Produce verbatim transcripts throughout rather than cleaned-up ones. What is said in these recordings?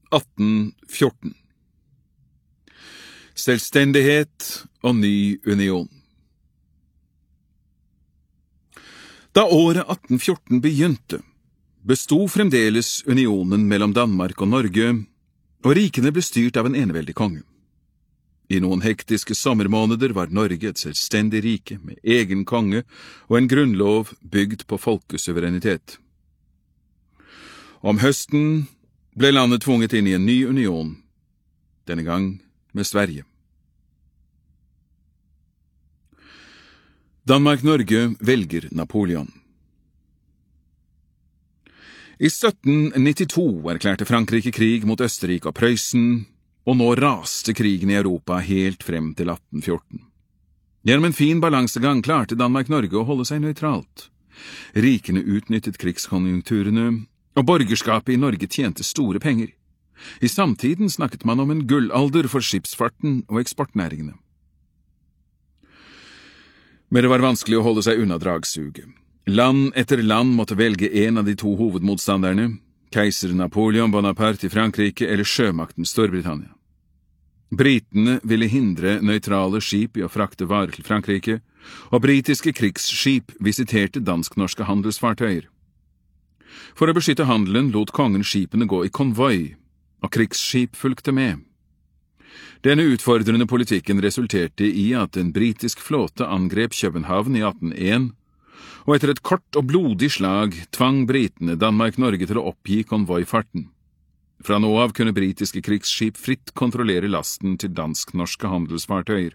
atten fjorten. Selvstendighet og ny union. Da året atten fjorten begynte, bestod fremdeles unionen mellom Danmark og Norge, og rikene ble styrt av en eneveldig konge. I noen hektiske sommermåneder var Norge et selvstendig rike med egen konge og en grunnlov bygd på folkesuverenitet. Om høsten ble landet tvunget inn i en ny union, denne gang med Sverige. Danmark-Norge velger Napoleon. I sytten nittito erklærte Frankrike krig mot Østerrike og Prøysen, og nå raste krigen i Europa helt frem til atten fjorten. Gjennom en fin balansegang klarte Danmark-Norge å holde seg nøytralt. Rikene utnyttet krigskonjunkturene, og borgerskapet i Norge tjente store penger. I samtiden snakket man om en gullalder for skipsfarten og eksportnæringene. Men det var vanskelig å holde seg unna dragsuget. Land etter land måtte velge en av de to hovedmotstanderne, keiser Napoleon Bonaparte i Frankrike eller sjømakten Storbritannia. Britene ville hindre nøytrale skip i å frakte varer til Frankrike, og britiske krigsskip visiterte dansk-norske handelsfartøyer. For å beskytte handelen lot kongen skipene gå i konvoi, og krigsskip fulgte med. Denne utfordrende politikken resulterte i at en britisk flåte angrep København i atten én, og etter et kort og blodig slag tvang britene Danmark-Norge til å oppgi konvoifarten. Fra nå av kunne britiske krigsskip fritt kontrollere lasten til dansk-norske handelsfartøyer.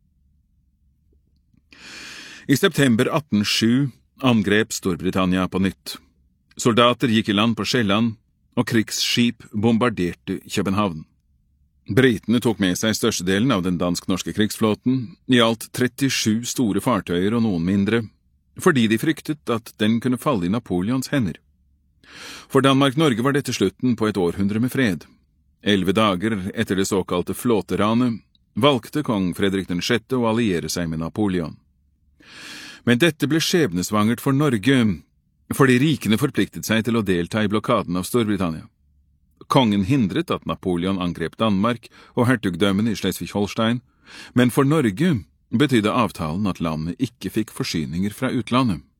I september atten sju angrep Storbritannia på nytt. Soldater gikk i land på Sjælland, og krigsskip bombarderte København. Britene tok med seg størstedelen av den dansk-norske krigsflåten, i alt trettisju store fartøyer og noen mindre, fordi de fryktet at den kunne falle i Napoleons hender. For Danmark-Norge var dette slutten på et århundre med fred. Elleve dager etter det såkalte flåteranet valgte kong Fredrik den sjette å alliere seg med Napoleon. Men dette ble skjebnesvangert for Norge, fordi rikene forpliktet seg til å delta i blokaden av Storbritannia. Kongen hindret at Napoleon angrep Danmark og hertugdømmene i Schleswig-Holstein, men for Norge betydde avtalen at landet ikke fikk forsyninger fra utlandet.